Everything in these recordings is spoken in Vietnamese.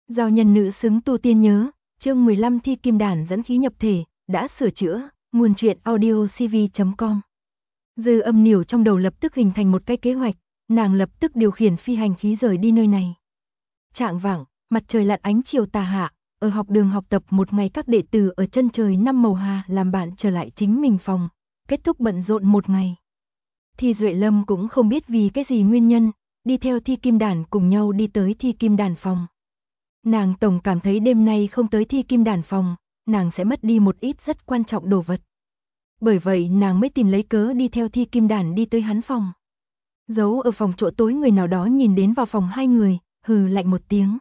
Giao nhân nữ xứng tu tiên nhớ, chương 15 thi kim đàn dẫn khí nhập thể, đã sửa chữa, nguồn truyện audio cv.com. Dư Âm Nỉu trong đầu lập tức hình thành một cái kế hoạch, nàng lập tức điều khiển phi hành khí rời đi nơi này. Trạng vạng, mặt trời lặn ánh chiều tà hạ, ở học đường học tập một ngày các đệ tử ở chân trời năm màu hà làm bạn trở lại chính mình phòng, kết thúc bận rộn một ngày. Thi Duệ Lâm cũng không biết vì cái gì nguyên nhân, đi theo Thi Kim Đàn cùng nhau đi tới Thi Kim Đàn phòng. Nàng tổng cảm thấy đêm nay không tới Thi Kim Đàn phòng, nàng sẽ mất đi một ít rất quan trọng đồ vật. Bởi vậy nàng mới tìm lấy cớ đi theo Thi Kim Đàn đi tới hắn phòng. Giấu ở phòng chỗ tối người nào đó nhìn đến vào phòng hai người, hừ lạnh một tiếng.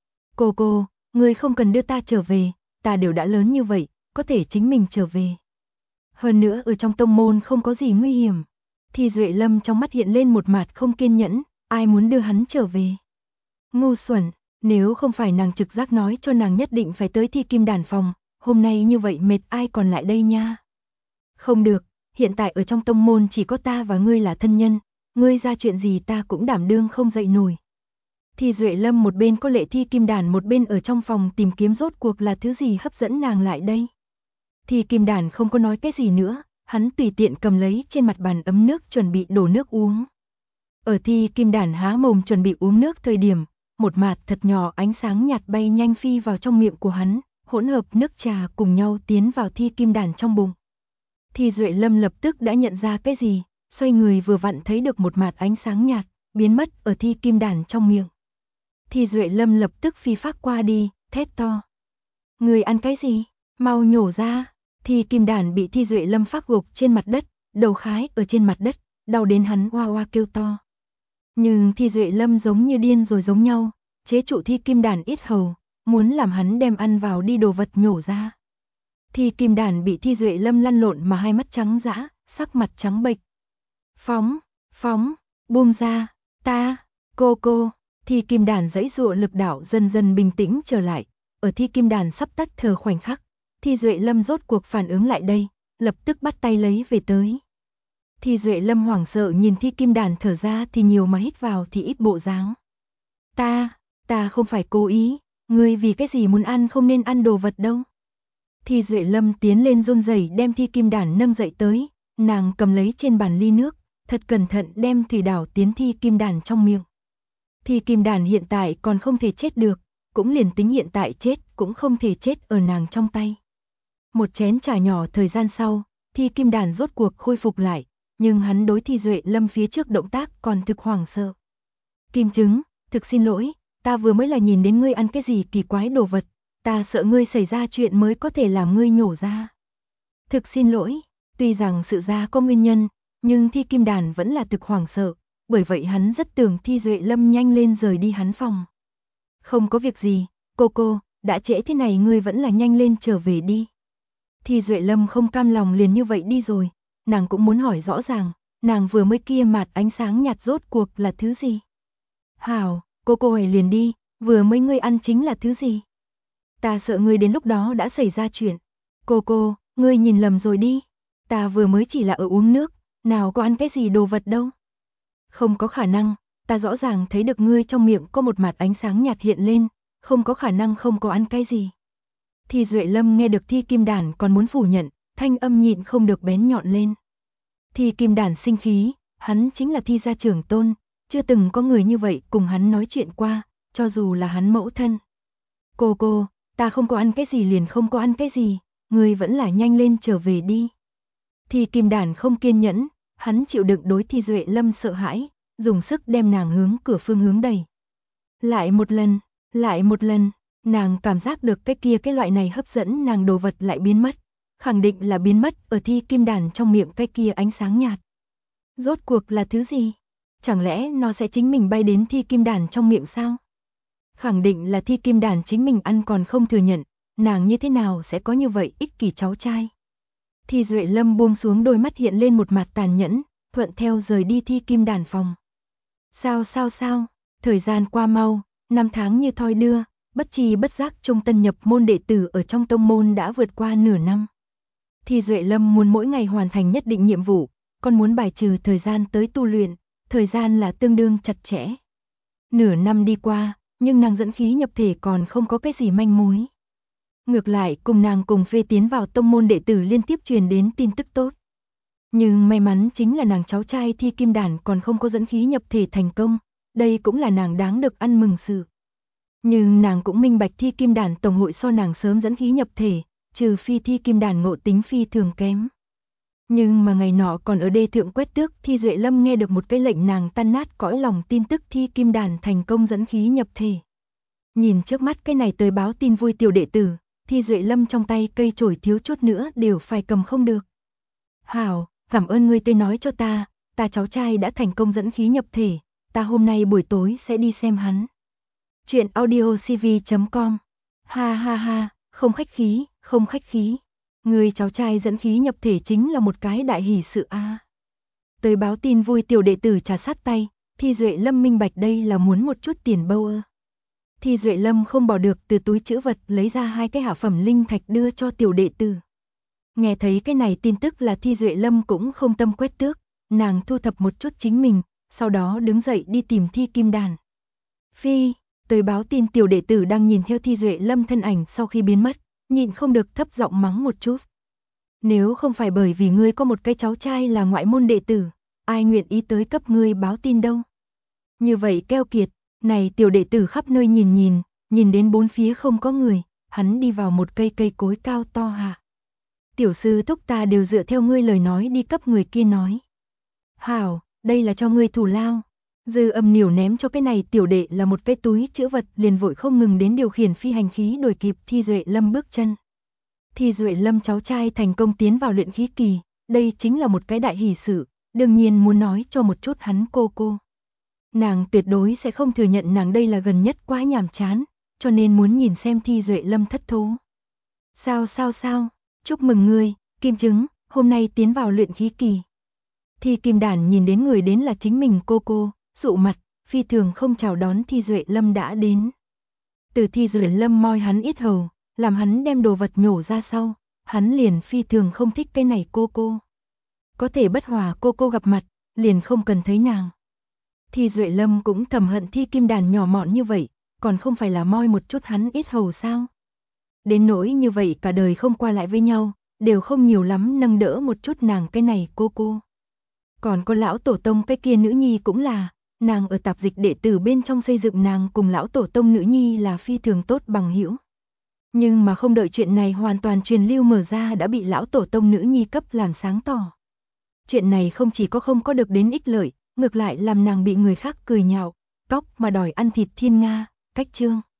Cô, ngươi không cần đưa ta trở về, ta đều đã lớn như vậy, có thể chính mình trở về. Hơn nữa ở trong tông môn không có gì nguy hiểm. Thi Duệ Lâm trong mắt hiện lên một mặt không kiên nhẫn, ai muốn đưa hắn trở về. Ngu xuẩn, nếu không phải nàng trực giác nói cho nàng nhất định phải tới Thi Kim Đàn phòng, hôm nay như vậy mệt ai còn lại đây nha. Không được, hiện tại ở trong tông môn chỉ có ta và ngươi là thân nhân, ngươi ra chuyện gì ta cũng đảm đương không dậy nổi. Thi Duệ Lâm một bên có lệ Thi Kim Đàn một bên ở trong phòng tìm kiếm rốt cuộc là thứ gì hấp dẫn nàng lại đây. Thi Kim Đàn không có nói cái gì nữa, hắn tùy tiện cầm lấy trên mặt bàn ấm nước chuẩn bị đổ nước uống. Ở Thi Kim Đàn há mồm chuẩn bị uống nước thời điểm, một mạt thật nhỏ ánh sáng nhạt bay nhanh phi vào trong miệng của hắn, hỗn hợp nước trà cùng nhau tiến vào Thi Kim Đàn trong bụng. Thi Duệ Lâm lập tức đã nhận ra cái gì, xoay người vừa vặn thấy được một mạt ánh sáng nhạt, biến mất ở Thi Kim Đàn trong miệng. Thi Duệ Lâm lập tức phi phát qua đi, thét to. Người ăn cái gì? Mau nhổ ra. Thi Kim Đàn bị Thi Duệ Lâm phát gục trên mặt đất, đầu khái ở trên mặt đất, đau đến hắn oa oa kêu to. Nhưng Thi Duệ Lâm giống như điên rồi giống nhau, chế trụ Thi Kim Đàn yết hầu, muốn làm hắn đem ăn vào đi đồ vật nhổ ra. Thi Kim Đàn bị Thi Duệ Lâm lăn lộn mà hai mắt trắng dã, sắc mặt trắng bệch. Phóng, buông ra, ta, cô. Thi Kim Đàn giãy giụa lực đạo dần dần bình tĩnh trở lại, ở Thi Kim Đàn sắp tắt thở khoảnh khắc, Thi Duệ Lâm rốt cuộc phản ứng lại đây, lập tức bắt tay lấy về tới. Thi Duệ Lâm hoảng sợ nhìn Thi Kim Đàn thở ra thì nhiều mà hít vào thì ít bộ dáng. Ta không phải cố ý, ngươi vì cái gì muốn ăn không nên ăn đồ vật đâu. Thi Duệ Lâm tiến lên run rẩy đem Thi Kim Đàn nâng dậy tới, nàng cầm lấy trên bàn ly nước, thật cẩn thận đem thủy đảo tiến Thi Kim Đàn trong miệng. Thi Kim Đàn hiện tại còn không thể chết được, cũng liền tính hiện tại chết cũng không thể chết ở nàng trong tay. Một chén trà nhỏ thời gian sau, Thi Kim Đàn rốt cuộc khôi phục lại, nhưng hắn đối Thi Duệ Lâm phía trước động tác còn thực hoảng sợ. Kim Trứng, thực xin lỗi, ta vừa mới là nhìn đến ngươi ăn cái gì kỳ quái đồ vật, ta sợ ngươi xảy ra chuyện mới có thể làm ngươi nhổ ra. Thực xin lỗi, tuy rằng sự ra có nguyên nhân, nhưng Thi Kim Đàn vẫn là thực hoảng sợ, bởi vậy hắn rất tưởng Thi Duệ Lâm nhanh lên rời đi hắn phòng. Không có việc gì, cô, đã trễ thế này ngươi vẫn là nhanh lên trở về đi. Thi Duệ Lâm không cam lòng liền như vậy đi rồi, nàng cũng muốn hỏi rõ ràng, nàng vừa mới kia mạt ánh sáng nhạt rốt cuộc là thứ gì? Hảo, cô hỏi liền đi, vừa mới ngươi ăn chính là thứ gì? Ta sợ ngươi đến lúc đó đã xảy ra chuyện. Cô, ngươi nhìn lầm rồi đi, ta vừa mới chỉ là ở uống nước, nào có ăn cái gì đồ vật đâu. Không có khả năng, ta rõ ràng thấy được ngươi trong miệng có một mạt ánh sáng nhạt hiện lên, không có khả năng không có ăn cái gì. Thi Duệ Lâm nghe được Thi Kim Đàn còn muốn phủ nhận, thanh âm nhịn không được bén nhọn lên. Thi Kim Đàn sinh khí, hắn chính là Thi gia trưởng tôn, chưa từng có người như vậy cùng hắn nói chuyện qua, cho dù là hắn mẫu thân. Cô, ta không có ăn cái gì liền không có ăn cái gì, ngươi vẫn là nhanh lên trở về đi. Thi Kim Đàn không kiên nhẫn, hắn chịu đựng đối Thi Duệ Lâm sợ hãi, dùng sức đem nàng hướng cửa phương hướng đẩy. Lại một lần, nàng cảm giác được cái loại này hấp dẫn nàng đồ vật lại biến mất, khẳng định là biến mất ở Thi Kim Đàn trong miệng cái kia ánh sáng nhạt. Rốt cuộc là thứ gì? Chẳng lẽ nó sẽ chính mình bay đến Thi Kim Đàn trong miệng sao? Khẳng định là Thi Kim Đàn chính mình ăn còn không thừa nhận, nàng như thế nào sẽ có như vậy ích kỷ cháu trai? Thi Duệ Lâm buông xuống đôi mắt hiện lên một mặt tàn nhẫn, thuận theo rời đi Thi Kim Đàn phòng. Sao? Thời gian qua mau, năm tháng như thoi đưa, bất tri bất giác trung tân nhập môn đệ tử ở trong tông môn đã vượt qua nửa năm. Thi Duệ Lâm muốn mỗi ngày hoàn thành nhất định nhiệm vụ, còn muốn bài trừ thời gian tới tu luyện, thời gian là tương đương chặt chẽ. Nửa năm đi qua, nhưng nàng dẫn khí nhập thể còn không có cái gì manh mối. Ngược lại cùng nàng cùng phê tiến vào tông môn đệ tử liên tiếp truyền đến tin tức tốt. Nhưng may mắn chính là nàng cháu trai Thi Kim Đản còn không có dẫn khí nhập thể thành công, đây cũng là nàng đáng được ăn mừng sự. Nhưng nàng cũng minh bạch Thi Kim Đản tổng hội so nàng sớm dẫn khí nhập thể, trừ phi Thi Kim Đản ngộ tính phi thường kém. Nhưng mà ngày nọ còn ở đê thượng quét tước, Thi Duệ Lâm nghe được một cái lệnh nàng tan nát cõi lòng tin tức Thi Kim Đản thành công dẫn khí nhập thể. Nhìn trước mắt cái này tới báo tin vui tiểu đệ tử, Thi Duệ Lâm trong tay cây chổi thiếu chút nữa đều phải cầm không được. Hảo, cảm ơn ngươi tới nói cho ta cháu trai đã thành công dẫn khí nhập thể, ta hôm nay buổi tối sẽ đi xem hắn. Chuyện audiocv.com. Ha ha ha, không khách khí, không khách khí. Người cháu trai dẫn khí nhập thể chính là một cái đại hỷ sự a. Tới báo tin vui tiểu đệ tử trà sát tay, Thi Duệ Lâm minh bạch đây là muốn một chút tiền bâu ơ. Thi Duệ Lâm không bỏ được từ túi trữ vật lấy ra 2 cái hạ phẩm linh thạch đưa cho tiểu đệ tử. Nghe thấy cái này tin tức là Thi Duệ Lâm cũng không tâm quét tước, nàng thu thập một chút chính mình, sau đó đứng dậy đi tìm Thi Kim Đản. Phi, tới báo tin tiểu đệ tử đang nhìn theo Thi Duệ Lâm thân ảnh sau khi biến mất, nhịn không được thấp giọng mắng một chút. Nếu không phải bởi vì ngươi có một cái cháu trai là ngoại môn đệ tử, ai nguyện ý tới cấp ngươi báo tin đâu. Như vậy keo kiệt, này tiểu đệ tử khắp nơi nhìn đến bốn phía không có người, hắn đi vào một cây cối cao to hạ. Tiểu sư thúc ta đều dựa theo ngươi lời nói đi cấp người kia nói. Hảo, đây là cho ngươi thủ lao. Dư Âm Niểu ném cho cái này tiểu đệ là một cái túi trữ vật, liền vội không ngừng đến điều khiển phi hành khí đuổi kịp Thi Duệ Lâm bước chân. Thi Duệ Lâm cháu trai thành công tiến vào luyện khí kỳ, đây chính là một cái đại hỷ sự, đương nhiên muốn nói cho một chút hắn cô. Nàng tuyệt đối sẽ không thừa nhận nàng đây là gần nhất quá nhàm chán, cho nên muốn nhìn xem Thi Duệ Lâm thất thố. Sao, chúc mừng ngươi, Kim Trứng, hôm nay tiến vào luyện khí kỳ. Thi Kim Đản nhìn đến người đến là chính mình cô, dụ mặt, phi thường không chào đón Thi Duệ Lâm đã đến. Từ Thi Duệ Lâm moi hắn yết hầu, làm hắn đem đồ vật nhổ ra sau, hắn liền phi thường không thích cái này cô. Có thể bất hòa cô gặp mặt, liền không cần thấy nàng. Thi Duệ Lâm cũng thầm hận Thi Kim Đản nhỏ mọn như vậy, còn không phải là moi một chút hắn yết hầu sao? Đến nỗi như vậy cả đời không qua lại với nhau, đều không nhiều lắm nâng đỡ một chút nàng cái này cô. Còn có lão tổ tông cái kia nữ nhi cũng là, nàng ở tạp dịch đệ tử bên trong xây dựng nàng cùng lão tổ tông nữ nhi là phi thường tốt bằng hữu. Nhưng mà không đợi chuyện này hoàn toàn truyền lưu mở ra đã bị lão tổ tông nữ nhi cấp làm sáng tỏ. Chuyện này không chỉ có không có được đến ích lợi, ngược lại làm nàng bị người khác cười nhạo, cóc mà đòi ăn thịt thiên nga, cách chương.